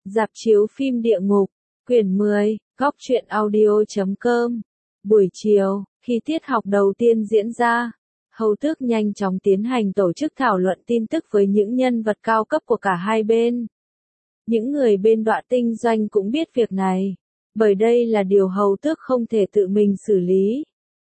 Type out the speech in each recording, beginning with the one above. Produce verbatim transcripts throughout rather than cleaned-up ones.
Rạp chiếu phim địa ngục, quyển mười, góc truyện audio chấm com. Buổi chiều, khi tiết học đầu tiên diễn ra, Hầu Tước nhanh chóng tiến hành tổ chức thảo luận tin tức với những nhân vật cao cấp của cả hai bên. Những người bên Đọa Tinh Doanh cũng biết việc này, bởi đây là điều Hầu Tước không thể tự mình xử lý.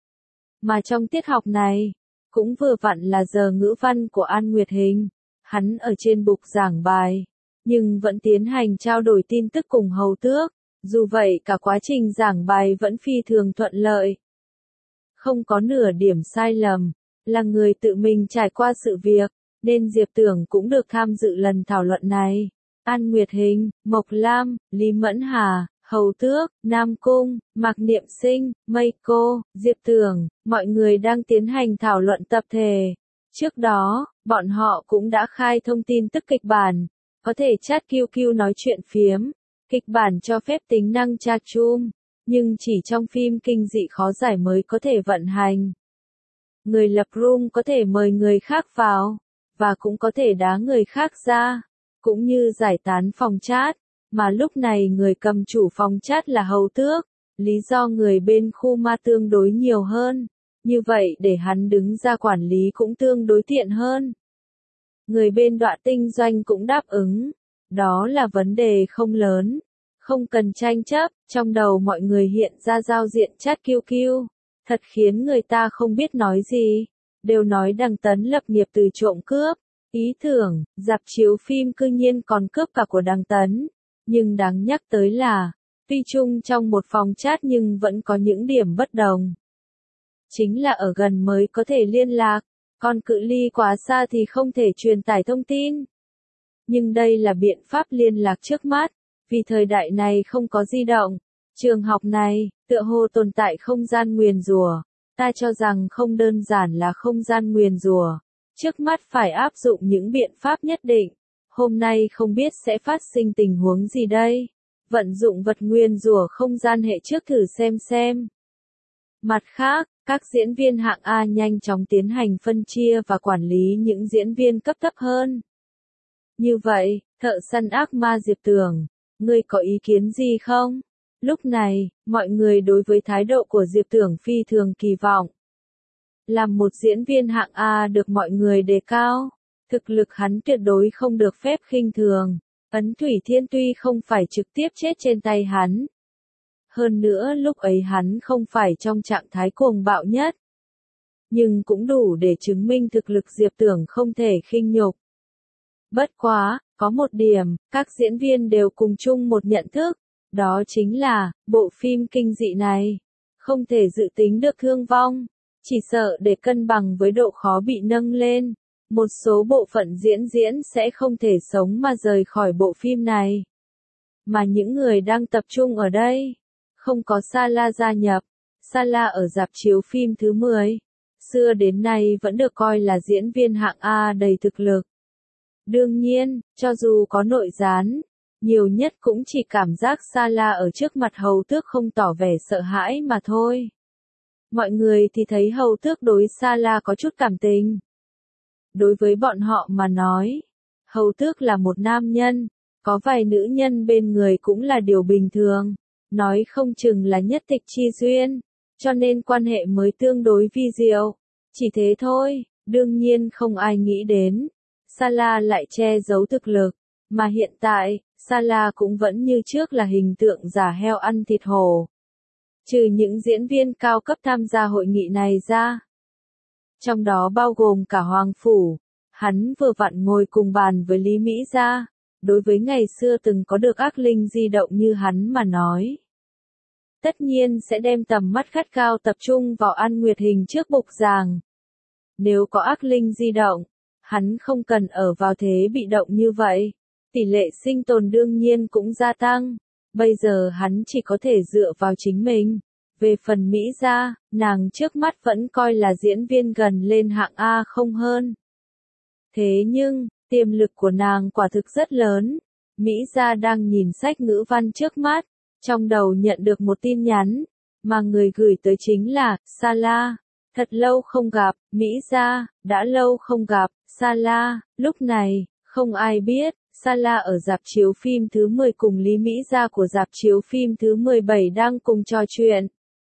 Mà trong tiết học này, cũng vừa vặn là giờ ngữ văn của An Nguyệt Hình, hắn ở trên bục giảng bài, nhưng vẫn tiến hành trao đổi tin tức cùng Hầu Tước, dù vậy cả quá trình giảng bài vẫn phi thường thuận lợi. Không có nửa điểm sai lầm, là người tự mình trải qua sự việc, nên Diệp Tưởng cũng được tham dự lần thảo luận này. An Nguyệt Hình, Mộc Lam, Lý Mẫn Hà, Hầu Tước, Nam Cung, Mạc Niệm Sinh, Mây Cô, Diệp Tưởng, mọi người đang tiến hành thảo luận tập thể. Trước đó, bọn họ cũng đã khai thông tin tức kịch bản, có thể chat quy quy nói chuyện phiếm, kịch bản cho phép tính năng chat room, nhưng chỉ trong phim kinh dị khó giải mới có thể vận hành. Người lập room có thể mời người khác vào, và cũng có thể đá người khác ra, cũng như giải tán phòng chat, mà lúc này người cầm chủ phòng chat là Hầu Tước, lý do người bên khu ma tương đối nhiều hơn, như vậy để hắn đứng ra quản lý cũng tương đối tiện hơn. Người bên Đọa Tinh Doanh cũng đáp ứng, đó là vấn đề không lớn, không cần tranh chấp, trong đầu mọi người hiện ra giao diện chat quy quy, thật khiến người ta không biết nói gì, đều nói Đằng Tấn lập nghiệp từ trộm cướp, ý tưởng, rạp chiếu phim cư nhiên còn cướp cả của Đằng Tấn, nhưng đáng nhắc tới là, tuy chung trong một phòng chat nhưng vẫn có những điểm bất đồng. Chính là ở gần mới có thể liên lạc, còn cự ly quá xa thì không thể truyền tải thông tin. Nhưng đây là biện pháp liên lạc trước mắt, vì thời đại này không có di động. Trường học này, tựa hồ tồn tại không gian nguyền rủa, ta cho rằng không đơn giản là không gian nguyền rủa. Trước mắt phải áp dụng những biện pháp nhất định. Hôm nay không biết sẽ phát sinh tình huống gì đây. Vận dụng vật nguyền rủa không gian hệ trước thử xem xem. Mặt khác, các diễn viên hạng A nhanh chóng tiến hành phân chia và quản lý những diễn viên cấp thấp hơn. Như vậy, thợ săn ác ma Diệp Tưởng, ngươi có ý kiến gì không? Lúc này, mọi người đối với thái độ của Diệp Tưởng phi thường kỳ vọng. Làm một diễn viên hạng A được mọi người đề cao, thực lực hắn tuyệt đối không được phép khinh thường. Ấn Thủy Thiên tuy không phải trực tiếp chết trên tay hắn. Hơn nữa lúc ấy hắn không phải trong trạng thái cuồng bạo nhất. Nhưng cũng đủ để chứng minh thực lực Diệp Tưởng không thể khinh nhục. Bất quá, có một điểm, các diễn viên đều cùng chung một nhận thức, đó chính là, bộ phim kinh dị này, không thể dự tính được thương vong, chỉ sợ để cân bằng với độ khó bị nâng lên, một số bộ phận diễn diễn sẽ không thể sống mà rời khỏi bộ phim này. Mà những người đang tập trung ở đây, không có Sala gia nhập, Sala ở rạp chiếu phim thứ mười, xưa đến nay vẫn được coi là diễn viên hạng A đầy thực lực. Đương nhiên, cho dù có nội gián, nhiều nhất cũng chỉ cảm giác Sala ở trước mặt Hầu Tước không tỏ vẻ sợ hãi mà thôi. Mọi người thì thấy Hầu Tước đối Sala có chút cảm tình. Đối với bọn họ mà nói, Hầu Tước là một nam nhân, có vài nữ nhân bên người cũng là điều bình thường, nói không chừng là nhất tịch chi duyên, cho nên quan hệ mới tương đối vi diệu. Chỉ thế thôi, đương nhiên không ai nghĩ đến. Sala lại che giấu thực lực, mà hiện tại, Sala cũng vẫn như trước là hình tượng giả heo ăn thịt hổ. Trừ những diễn viên cao cấp tham gia hội nghị này ra. Trong đó bao gồm cả Hoàng Phủ, hắn vừa vặn ngồi cùng bàn với Lý Mỹ Gia, đối với ngày xưa từng có được ác linh di động như hắn mà nói. Tất nhiên sẽ đem tầm mắt gắt cao tập trung vào An Nguyệt Hình trước bục giảng. Nếu có ác linh di động, hắn không cần ở vào thế bị động như vậy, tỷ lệ sinh tồn đương nhiên cũng gia tăng, bây giờ hắn chỉ có thể dựa vào chính mình. Về phần Mỹ Gia, nàng trước mắt vẫn coi là diễn viên gần lên hạng A không hơn. Thế nhưng, tiềm lực của nàng quả thực rất lớn. Mỹ Gia đang nhìn sách ngữ văn trước mắt, trong đầu nhận được một tin nhắn, mà người gửi tới chính là Sala. Thật lâu không gặp, Mỹ Gia, đã lâu không gặp, Sala. Lúc này, không ai biết, Sala ở rạp chiếu phim thứ mười cùng Lý Mỹ Gia của rạp chiếu phim thứ mười bảy đang cùng trò chuyện.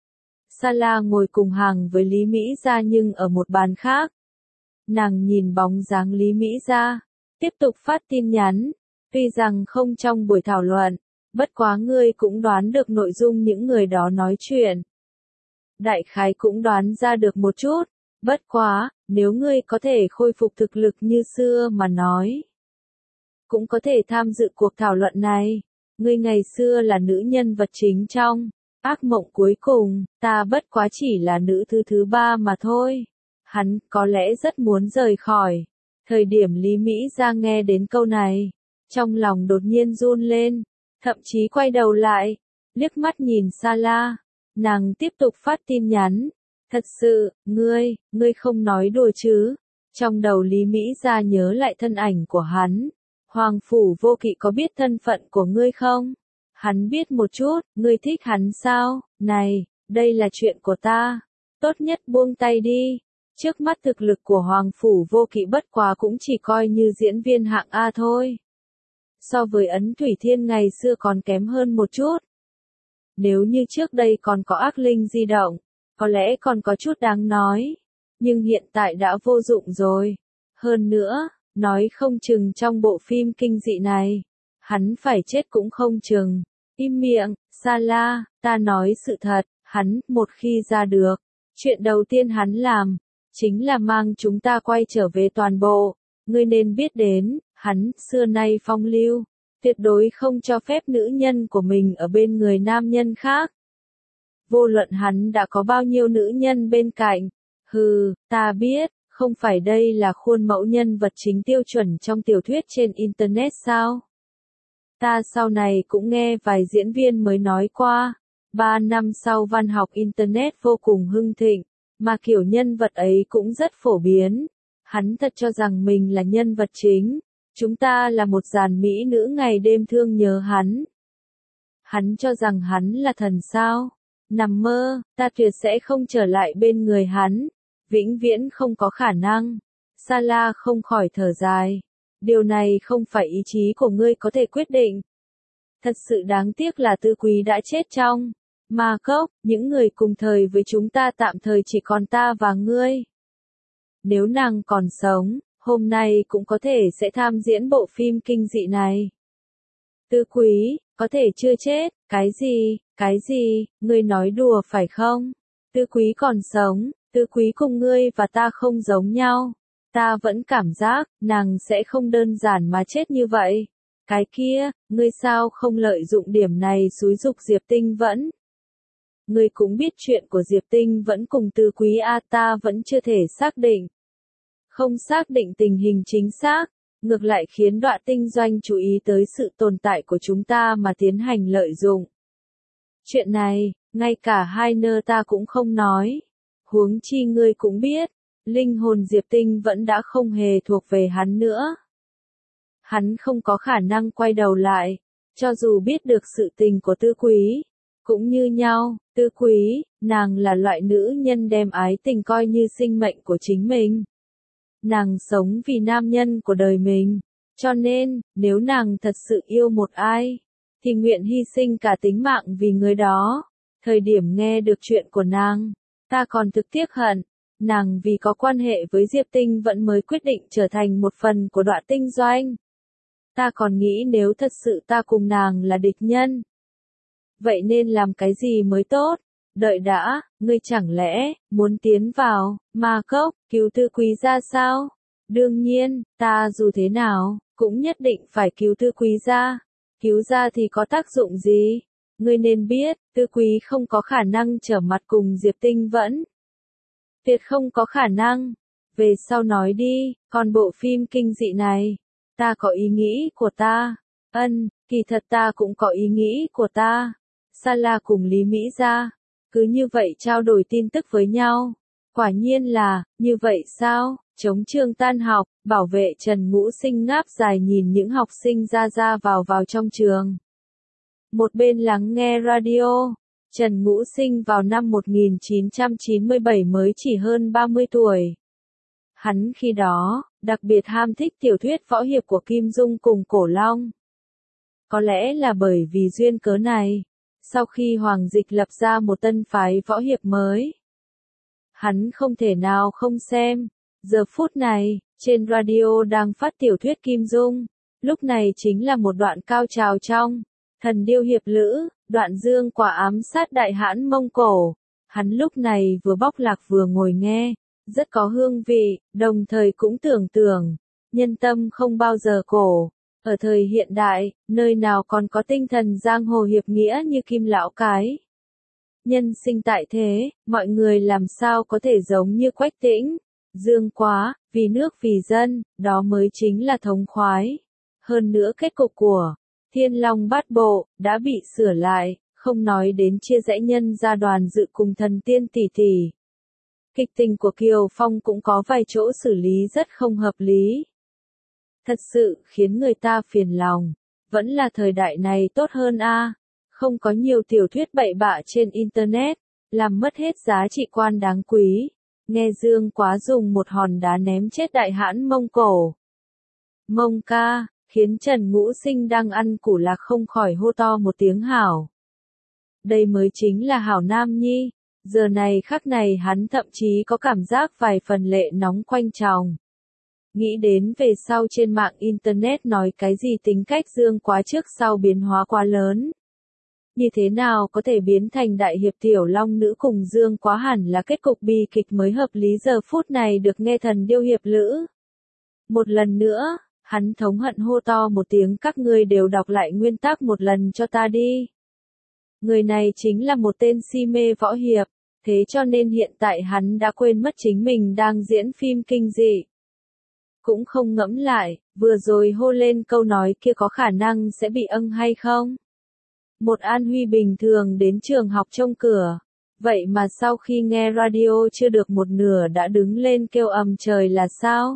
Sala ngồi cùng hàng với Lý Mỹ Gia nhưng ở một bàn khác. Nàng nhìn bóng dáng Lý Mỹ Gia, tiếp tục phát tin nhắn, tuy rằng không trong buổi thảo luận, bất quá ngươi cũng đoán được nội dung những người đó nói chuyện. Đại khái cũng đoán ra được một chút, bất quá, nếu ngươi có thể khôi phục thực lực như xưa mà nói, cũng có thể tham dự cuộc thảo luận này. Ngươi ngày xưa là nữ nhân vật chính trong ác mộng cuối cùng, ta bất quá chỉ là nữ thứ thứ ba mà thôi. Hắn có lẽ rất muốn rời khỏi. Thời điểm Lý Mỹ Gia nghe đến câu này, trong lòng đột nhiên run lên, thậm chí quay đầu lại, liếc mắt nhìn Sala. Nàng tiếp tục phát tin nhắn. Thật sự, ngươi, ngươi không nói đùa chứ? Trong đầu Lý Mỹ Gia nhớ lại thân ảnh của hắn. Hoàng Phủ Vô Kỵ có biết thân phận của ngươi không? Hắn biết một chút, ngươi thích hắn sao? Này, đây là chuyện của ta. Tốt nhất buông tay đi. Trước mắt thực lực của Hoàng Phủ Vô Kỵ bất quá cũng chỉ coi như diễn viên hạng A thôi. So với Ấn Thủy Thiên ngày xưa còn kém hơn một chút. Nếu như trước đây còn có ác linh di động, có lẽ còn có chút đáng nói. Nhưng hiện tại đã vô dụng rồi. Hơn nữa, nói không chừng trong bộ phim kinh dị này, hắn phải chết cũng không chừng. Im miệng, Sala, ta nói sự thật, hắn, một khi ra được, chuyện đầu tiên hắn làm, chính là mang chúng ta quay trở về toàn bộ. Ngươi nên biết đến, hắn, xưa nay phong lưu, tuyệt đối không cho phép nữ nhân của mình ở bên người nam nhân khác. Vô luận hắn đã có bao nhiêu nữ nhân bên cạnh. Hừ, ta biết, không phải đây là khuôn mẫu nhân vật chính tiêu chuẩn trong tiểu thuyết trên Internet sao? Ta sau này cũng nghe vài diễn viên mới nói qua, ba năm sau văn học Internet vô cùng hưng thịnh, mà kiểu nhân vật ấy cũng rất phổ biến. Hắn thật cho rằng mình là nhân vật chính, chúng ta là một dàn mỹ nữ ngày đêm thương nhớ hắn. Hắn cho rằng hắn là thần sao? Nằm mơ, ta tuyệt sẽ không trở lại bên người hắn, vĩnh viễn không có khả năng. Sala không khỏi thở dài. Điều này không phải ý chí của ngươi có thể quyết định. Thật sự đáng tiếc là Tư Quý đã chết trong ma cốc, những người cùng thời với chúng ta tạm thời chỉ còn ta và ngươi. Nếu nàng còn sống, hôm nay cũng có thể sẽ tham diễn bộ phim kinh dị này. Tư Quý, có thể chưa chết, cái gì, cái gì, ngươi nói đùa phải không? Tư Quý còn sống, Tư Quý cùng ngươi và ta không giống nhau. Ta vẫn cảm giác, nàng sẽ không đơn giản mà chết như vậy. Cái kia, ngươi sao không lợi dụng điểm này xúi giục Diệp Tinh Vẫn? Ngươi cũng biết chuyện của Diệp Tinh Vẫn cùng Tư Quý A, ta vẫn chưa thể xác định. Không xác định tình hình chính xác, ngược lại khiến Đoạ Tinh Doanh chú ý tới sự tồn tại của chúng ta mà tiến hành lợi dụng. Chuyện này, ngay cả hai nơ ta cũng không nói. Huống chi ngươi cũng biết, linh hồn Diệp Tinh Vẫn đã không hề thuộc về hắn nữa. Hắn không có khả năng quay đầu lại, cho dù biết được sự tình của Tư Quý. Cũng như nhau, Tư Quý, nàng là loại nữ nhân đem ái tình coi như sinh mệnh của chính mình. Nàng sống vì nam nhân của đời mình, cho nên, nếu nàng thật sự yêu một ai, thì nguyện hy sinh cả tính mạng vì người đó. Thời điểm nghe được chuyện của nàng, ta còn thực tiếc hận, nàng vì có quan hệ với Diệp Tinh Vẫn mới quyết định trở thành một phần của Đoạ Tinh Doanh. Ta còn nghĩ nếu thật sự ta cùng nàng là địch nhân, vậy nên làm cái gì mới tốt? Đợi đã, ngươi chẳng lẽ muốn tiến vào ma cốc cứu Tư Quý gia sao? Đương nhiên, ta dù thế nào cũng nhất định phải cứu Tư Quý gia. Cứu gia thì có tác dụng gì? Ngươi nên biết, Tư Quý không có khả năng trở mặt cùng Diệp Tinh Vẫn. Tuyệt không có khả năng. Về sau nói đi, còn bộ phim kinh dị này, ta có ý nghĩ của ta. Ân, kỳ thật ta cũng có ý nghĩ của ta. Sala cùng Lý Mỹ Gia, cứ như vậy trao đổi tin tức với nhau. Quả nhiên là, như vậy sao? Chống trường tan học, bảo vệ Trần Ngũ Sinh ngáp dài nhìn những học sinh ra ra vào vào trong trường. Một bên lắng nghe radio, Trần Ngũ Sinh vào năm một nghìn chín trăm chín mươi bảy mới chỉ hơn ba mươi tuổi. Hắn khi đó, đặc biệt ham thích tiểu thuyết võ hiệp của Kim Dung cùng Cổ Long. Có lẽ là bởi vì duyên cớ này, sau khi Hoàng Dịch lập ra một tân phái võ hiệp mới, hắn không thể nào không xem. Giờ phút này, trên radio đang phát tiểu thuyết Kim Dung, lúc này chính là một đoạn cao trào trong Thần Điêu Hiệp Lữ, đoạn Dương Quá ám sát đại hãn Mông Cổ. Hắn lúc này vừa bóc lạc vừa ngồi nghe, rất có hương vị, đồng thời cũng tưởng tưởng, nhân tâm không bao giờ cổ. Ở thời hiện đại, nơi nào còn có tinh thần giang hồ hiệp nghĩa như Kim Lão cái. Nhân sinh tại thế, mọi người làm sao có thể giống như Quách Tĩnh, Dương Quá, vì nước vì dân, đó mới chính là thống khoái. Hơn nữa kết cục của Thiên Long Bát Bộ đã bị sửa lại, không nói đến chia rẽ nhân gia đoàn dự cùng thần tiên tỷ tỷ. Kịch tình của Kiều Phong cũng có vài chỗ xử lý rất không hợp lý. Thật sự khiến người ta phiền lòng. Vẫn là thời đại này tốt hơn a, không có nhiều tiểu thuyết bậy bạ trên internet, làm mất hết giá trị quan đáng quý. Nghe Dương Quá dùng một hòn đá ném chết đại hãn Mông Cổ. Mông ca, khiến Trần Ngũ Sinh đang ăn củ lạc không khỏi hô to một tiếng hảo. Đây mới chính là hảo nam nhi. Giờ này khắc này hắn thậm chí có cảm giác vài phần lệ nóng quanh tròng. Nghĩ đến về sau trên mạng internet nói cái gì tính cách Dương Quá trước sau biến hóa quá lớn. Như thế nào có thể biến thành đại hiệp tiểu long nữ cùng Dương Quá hẳn là kết cục bi kịch mới hợp lý. Giờ phút này được nghe Thần Điêu Hiệp Lữ. Một lần nữa, hắn thống hận hô to một tiếng, các ngươi đều đọc lại nguyên tắc một lần cho ta đi. Người này chính là một tên si mê võ hiệp, thế cho nên hiện tại hắn đã quên mất chính mình đang diễn phim kinh dị. Cũng không ngẫm lại, vừa rồi hô lên câu nói kia có khả năng sẽ bị âng hay không? Một An Huy bình thường đến trường học trông cửa, vậy mà sau khi nghe radio chưa được một nửa đã đứng lên kêu ầm trời là sao?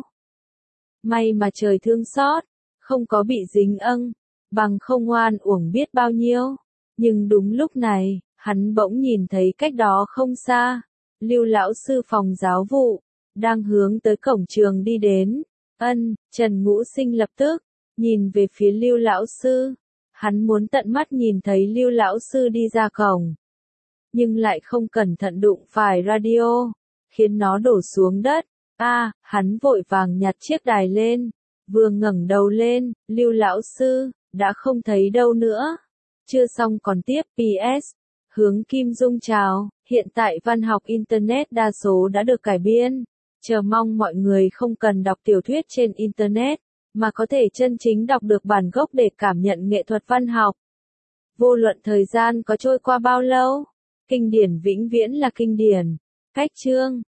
May mà trời thương xót, không có bị dính âng, bằng không oan uổng biết bao nhiêu. Nhưng đúng lúc này, hắn bỗng nhìn thấy cách đó không xa, Lưu lão sư phòng giáo vụ, đang hướng tới cổng trường đi đến. Ân, Trần Ngũ Sinh lập tức nhìn về phía Lưu lão sư, hắn muốn tận mắt nhìn thấy Lưu lão sư đi ra cổng, nhưng lại không cẩn thận đụng phải radio, khiến nó đổ xuống đất. A, à, hắn vội vàng nhặt chiếc đài lên, vừa ngẩng đầu lên, Lưu lão sư đã không thấy đâu nữa. Chưa xong còn tiếp. pê ét Hướng Kim Dung chào, hiện tại văn học internet đa số đã được cải biên. Chờ mong mọi người không cần đọc tiểu thuyết trên internet, mà có thể chân chính đọc được bản gốc để cảm nhận nghệ thuật văn học. Vô luận thời gian có trôi qua bao lâu, kinh điển vĩnh viễn là kinh điển. Cách chương